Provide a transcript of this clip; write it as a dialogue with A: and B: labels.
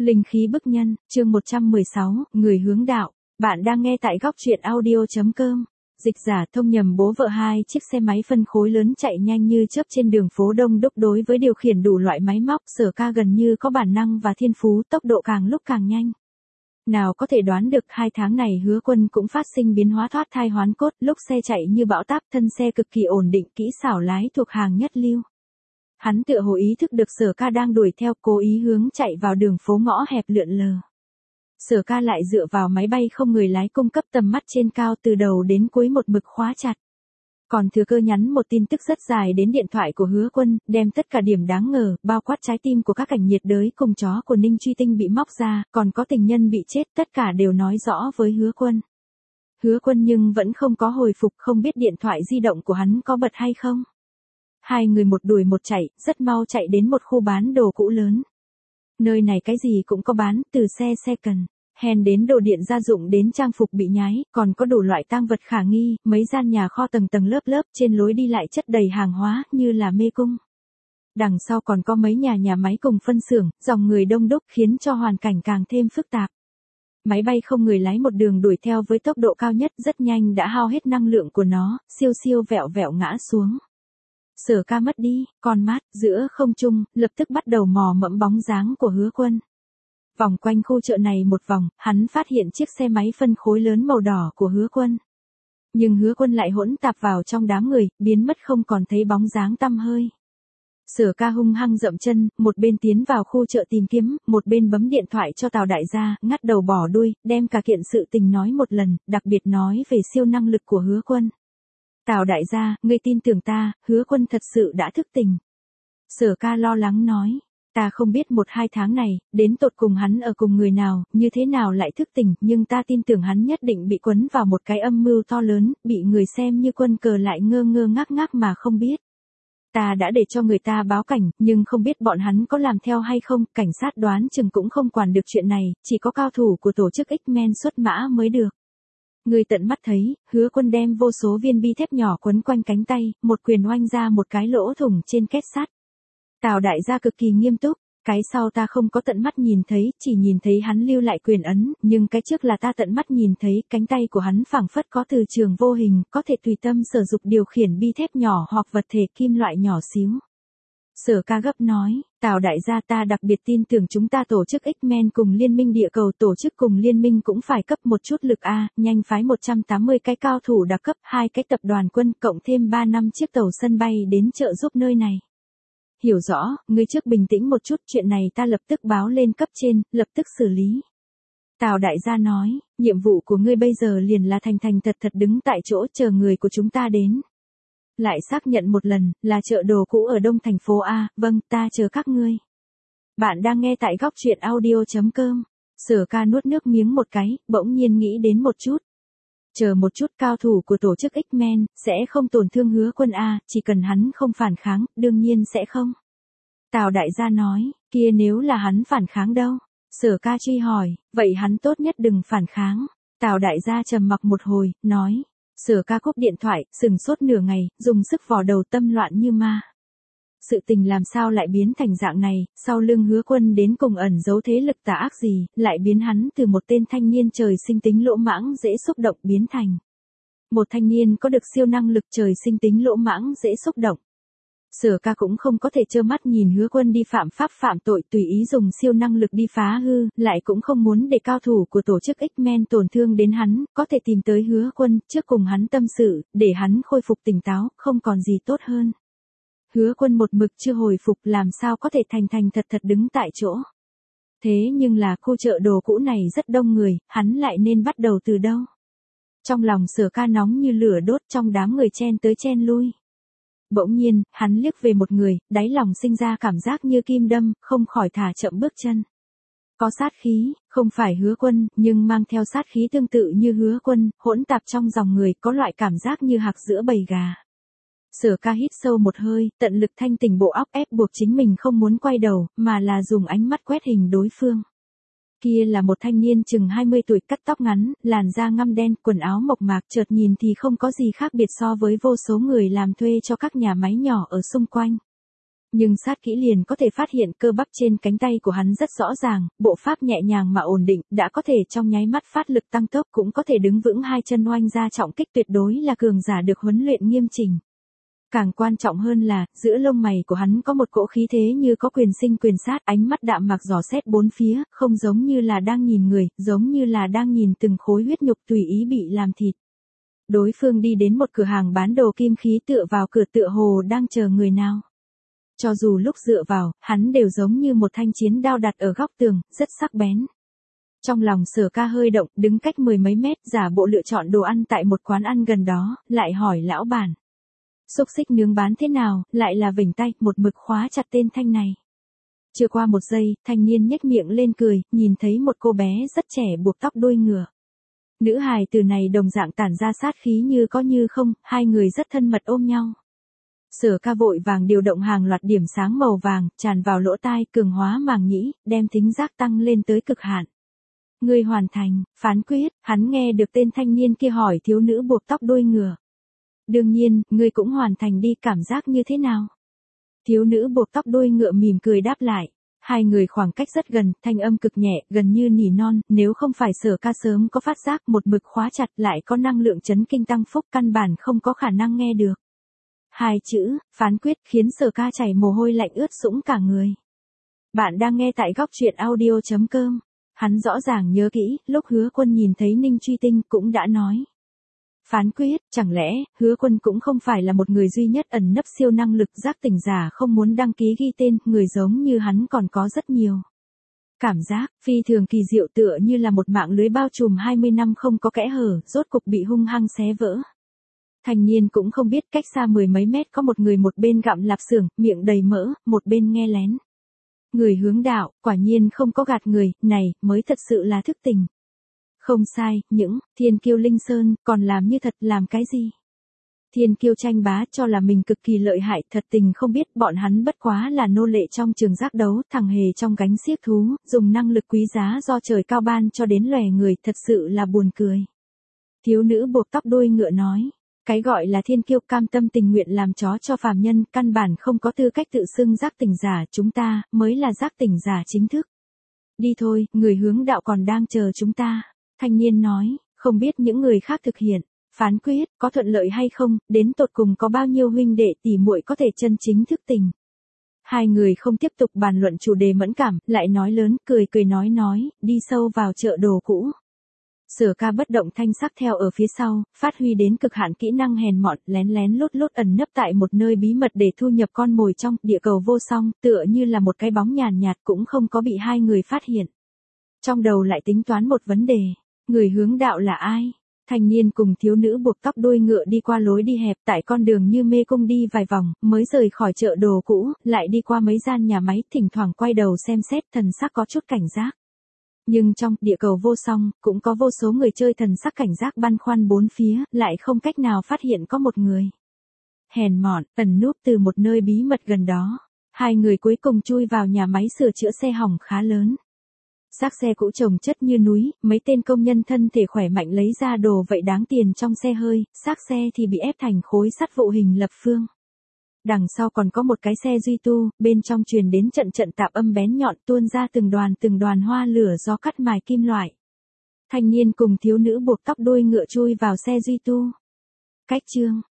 A: Linh khí bức nhân, chương 116, người hướng đạo. Bạn đang nghe tại góc truyện audio.com. Dịch giả thông nhầm bố vợ hai chiếc xe máy phân khối lớn chạy nhanh như chớp trên đường phố đông đúc đối với điều khiển đủ loại máy móc. Sở Ca gần như có bản năng và thiên phú, tốc độ càng lúc càng nhanh. Nào có thể đoán được 2 tháng này Hứa Quân cũng phát sinh biến hóa thoát thai hoán cốt, lúc xe chạy như bão táp, thân xe cực kỳ ổn định, kỹ xảo lái thuộc hàng nhất lưu. Hắn tựa hồ ý thức được Sở Ca đang đuổi theo, cố ý hướng chạy vào đường phố ngõ hẹp lượn lờ. Sở Ca lại dựa vào máy bay không người lái cung cấp tầm mắt trên cao, từ đầu đến cuối một mực khóa chặt. Còn thừa cơ nhắn một tin tức rất dài đến điện thoại của Hứa Quân, đem tất cả điểm đáng ngờ, bao quát trái tim của các cảnh nhiệt đới cùng chó của Ninh Truy Tinh bị móc ra, còn có tình nhân bị chết, tất cả đều nói rõ với Hứa Quân. Hứa Quân nhưng vẫn không có hồi phục, không biết điện thoại di động của hắn có bật hay không. Hai người một đuổi một chạy, rất mau chạy đến một khu bán đồ cũ lớn. Nơi này cái gì cũng có bán, từ xe cần, hèn đến đồ điện gia dụng đến trang phục bị nhái, còn có đủ loại tang vật khả nghi, mấy gian nhà kho tầng tầng lớp lớp, trên lối đi lại chất đầy hàng hóa, như là mê cung. Đằng sau còn có mấy nhà máy cùng phân xưởng, dòng người đông đúc khiến cho hoàn cảnh càng thêm phức tạp. Máy bay không người lái một đường đuổi theo với tốc độ cao nhất, rất nhanh đã hao hết năng lượng của nó, siêu vẹo ngã xuống. Sở Ca mất đi, con mắt, giữa không trung, lập tức bắt đầu mò mẫm bóng dáng của Hứa Quân. Vòng quanh khu chợ này một vòng, hắn phát hiện chiếc xe máy phân khối lớn màu đỏ của Hứa Quân. Nhưng Hứa Quân lại hỗn tạp vào trong đám người, biến mất không còn thấy bóng dáng tăm hơi. Sở Ca hung hăng dậm chân, một bên tiến vào khu chợ tìm kiếm, một bên bấm điện thoại cho Tào đại gia, ngắt đầu bỏ đuôi, đem cả kiện sự tình nói một lần, đặc biệt nói về siêu năng lực của Hứa Quân. Tào đại gia, ngươi tin tưởng ta, Hứa Quân thật sự đã thức tỉnh. Sở Ca lo lắng nói, ta không biết 1-2 tháng này, đến tột cùng hắn ở cùng người nào, như thế nào lại thức tỉnh, nhưng ta tin tưởng hắn nhất định bị quấn vào một cái âm mưu to lớn, bị người xem như quân cờ lại ngơ ngác mà không biết. Ta đã để cho người ta báo cảnh, nhưng không biết bọn hắn có làm theo hay không, cảnh sát đoán chừng cũng không quản được chuyện này, chỉ có cao thủ của tổ chức X-Men xuất mã mới được. Người tận mắt thấy, Hứa Quân đem vô số viên bi thép nhỏ quấn quanh cánh tay, một quyền oanh ra một cái lỗ thủng trên két sắt. Tào đại gia cực kỳ nghiêm túc, cái sau ta không có tận mắt nhìn thấy, chỉ nhìn thấy hắn lưu lại quyền ấn, nhưng cái trước là ta tận mắt nhìn thấy, cánh tay của hắn phảng phất có từ trường vô hình, có thể tùy tâm sử dụng điều khiển bi thép nhỏ hoặc vật thể kim loại nhỏ xíu. Sở Ca gấp nói, Tào đại gia, ta đặc biệt tin tưởng chúng ta tổ chức X-Men cùng Liên minh địa cầu, tổ chức cùng Liên minh cũng phải cấp một chút lực a, nhanh phái 180 cái cao thủ đặc cấp, 2 cái tập đoàn quân, cộng thêm 3 năm chiếc tàu sân bay đến trợ giúp nơi này. Hiểu rõ, ngươi trước bình tĩnh một chút, chuyện này ta lập tức báo lên cấp trên, lập tức xử lý. Tào đại gia nói, nhiệm vụ của ngươi bây giờ liền là thành thật đứng tại chỗ chờ người của chúng ta đến. Lại xác nhận một lần, là chợ đồ cũ ở đông thành phố A, vâng, ta chờ các ngươi. Bạn đang nghe tại góc truyện audio.com. Sở Ca nuốt nước miếng một cái, bỗng nhiên nghĩ đến một chút. Chờ một chút, cao thủ của tổ chức X-Men, sẽ không tổn thương Hứa Quân A, chỉ cần hắn không phản kháng, đương nhiên sẽ không. Tào đại gia nói, kia nếu là hắn phản kháng đâu? Sở Ca truy hỏi, vậy hắn tốt nhất đừng phản kháng. Tào đại gia trầm mặc một hồi, nói. Sở Ca cúp điện thoại, sừng sốt nửa ngày, dùng sức vò đầu, tâm loạn như ma. Sự tình làm sao lại biến thành dạng này, sau lưng Hứa Quân đến cùng ẩn giấu thế lực tà ác gì, lại biến hắn từ một tên thanh niên trời sinh tính lỗ mãng dễ xúc động biến thành một thanh niên có được siêu năng lực trời sinh tính lỗ mãng dễ xúc động. Sở Ca cũng không có thể trơ mắt nhìn Hứa Quân đi phạm pháp phạm tội, tùy ý dùng siêu năng lực đi phá hư, lại cũng không muốn để cao thủ của tổ chức X-Men tổn thương đến hắn, có thể tìm tới Hứa Quân, trước cùng hắn tâm sự, để hắn khôi phục tỉnh táo, không còn gì tốt hơn. Hứa Quân một mực chưa hồi phục, làm sao có thể thành thật đứng tại chỗ. Thế nhưng là khu chợ đồ cũ này rất đông người, hắn lại nên bắt đầu từ đâu? Trong lòng Sở Ca nóng như lửa đốt, trong đám người chen tới chen lui. Bỗng nhiên, hắn liếc về một người, đáy lòng sinh ra cảm giác như kim đâm, không khỏi thả chậm bước chân. Có sát khí, không phải Hứa Quân, nhưng mang theo sát khí tương tự như Hứa Quân, hỗn tạp trong dòng người, có loại cảm giác như hạc giữa bầy gà. Sở Ca hít sâu một hơi, tận lực thanh tỉnh bộ óc, ép buộc chính mình không muốn quay đầu, mà là dùng ánh mắt quét hình đối phương. Kia là một thanh niên chừng 20 tuổi, cắt tóc ngắn, làn da ngăm đen, quần áo mộc mạc, chợt nhìn thì không có gì khác biệt so với vô số người làm thuê cho các nhà máy nhỏ ở xung quanh. Nhưng sát kỹ liền có thể phát hiện cơ bắp trên cánh tay của hắn rất rõ ràng, bộ pháp nhẹ nhàng mà ổn định, đã có thể trong nháy mắt phát lực tăng tốc, cũng có thể đứng vững hai chân oanh ra trọng kích, tuyệt đối là cường giả được huấn luyện nghiêm chỉnh. Càng quan trọng hơn là, giữa lông mày của hắn có một cỗ khí thế như có quyền sinh quyền sát, ánh mắt đạm mạc dò xét bốn phía, không giống như là đang nhìn người, giống như là đang nhìn từng khối huyết nhục tùy ý bị làm thịt. Đối phương đi đến một cửa hàng bán đồ kim khí, tựa vào cửa tựa hồ đang chờ người nào. Cho dù lúc dựa vào, hắn đều giống như một thanh chiến đao đặt ở góc tường, rất sắc bén. Trong lòng Sở Ca hơi động, đứng cách mười mấy mét, giả bộ lựa chọn đồ ăn tại một quán ăn gần đó, lại hỏi lão bản. Xúc xích nướng bán thế nào, lại là vểnh tay, một mực khóa chặt tên Thanh này. Chưa qua một giây, thanh niên nhếch miệng lên cười, nhìn thấy một cô bé rất trẻ buộc tóc đuôi ngựa. Nữ hài từ này đồng dạng tản ra sát khí như có như không, hai người rất thân mật ôm nhau. Sở Ca vội vàng điều động hàng loạt điểm sáng màu vàng, tràn vào lỗ tai, cường hóa màng nhĩ, đem thính giác tăng lên tới cực hạn. Ngươi hoàn thành, phán quyết, hắn nghe được tên thanh niên kia hỏi thiếu nữ buộc tóc đuôi ngựa. Đương nhiên, ngươi cũng hoàn thành đi, cảm giác như thế nào? Thiếu nữ buộc tóc đuôi ngựa mỉm cười đáp lại. Hai người khoảng cách rất gần, thanh âm cực nhẹ, gần như nỉ non, nếu không phải Sở Ca sớm có phát giác, một mực khóa chặt, lại có năng lượng chấn kinh tăng phúc, căn bản không có khả năng nghe được. Hai chữ, phán quyết, khiến Sở Ca chảy mồ hôi lạnh ướt sũng cả người. Bạn đang nghe tại góc truyện audio.com. Hắn rõ ràng nhớ kỹ, lúc Hứa Quân nhìn thấy Ninh Truy Tinh cũng đã nói. Phán quyết, chẳng lẽ, Hứa Quân cũng không phải là một người duy nhất ẩn nấp siêu năng lực, giác tỉnh giả không muốn đăng ký ghi tên, người giống như hắn còn có rất nhiều. Cảm giác, phi thường kỳ diệu, tựa như là một mạng lưới bao trùm 20 năm không có kẽ hở, rốt cục bị hung hăng xé vỡ. Thanh niên cũng không biết cách xa mười mấy mét có một người, một bên gặm lạp xưởng, miệng đầy mỡ, một bên nghe lén. Người hướng đạo, quả nhiên không có gạt người, này, mới thật sự là thức tỉnh. Không sai, những thiên kiêu Linh Sơn, còn làm như thật, làm cái gì? Thiên kiêu tranh bá cho là mình cực kỳ lợi hại, thật tình không biết bọn hắn bất quá là nô lệ trong trường giác đấu, thằng hề trong gánh xiếc thú, dùng năng lực quý giá do trời cao ban cho đến lòe người, thật sự là buồn cười. Thiếu nữ buộc tóc đuôi ngựa nói. Cái gọi là thiên kiêu cam tâm tình nguyện làm chó cho phàm nhân, căn bản không có tư cách tự xưng giác tỉnh giả, chúng ta mới là giác tỉnh giả chính thức. Đi thôi, người hướng đạo còn đang chờ chúng ta. Thanh niên nói, không biết những người khác thực hiện, phán quyết, có thuận lợi hay không, đến tột cùng có bao nhiêu huynh đệ tỷ muội có thể chân chính thức tỉnh. Hai người không tiếp tục bàn luận chủ đề mẫn cảm, lại nói lớn, cười cười nói, đi sâu vào chợ đồ cũ. Sở Ca bất động thanh sắc theo ở phía sau, phát huy đến cực hạn kỹ năng hèn mọn, lén lén lút lút ẩn nấp tại một nơi bí mật để thu nhập con mồi trong địa cầu vô song, tựa như là một cái bóng nhàn nhạt cũng không có bị hai người phát hiện. Trong đầu lại tính toán một vấn đề, người hướng đạo là ai? Thanh niên cùng thiếu nữ buộc tóc đuôi ngựa đi qua lối đi hẹp tại con đường như mê cung đi vài vòng, mới rời khỏi chợ đồ cũ, lại đi qua mấy gian nhà máy, thỉnh thoảng quay đầu xem xét, thần sắc có chút cảnh giác. Nhưng trong địa cầu vô song, cũng có vô số người chơi, thần sắc cảnh giác băn khoăn bốn phía, lại không cách nào phát hiện có một người. Hèn mọn, ẩn núp từ một nơi bí mật gần đó. Hai người cuối cùng chui vào nhà máy sửa chữa xe hỏng khá lớn. Xác xe cũ chồng chất như núi, mấy tên công nhân thân thể khỏe mạnh lấy ra đồ vậy đáng tiền trong xe hơi, xác xe thì bị ép thành khối sắt vụ hình lập phương. Đằng sau còn có một cái xe duy tu, bên trong truyền đến trận trận tạp âm bén nhọn, tuôn ra từng đoàn hoa lửa do cắt mài kim loại. Thanh niên cùng thiếu nữ buộc tóc đuôi ngựa chui vào xe duy tu. Cách chương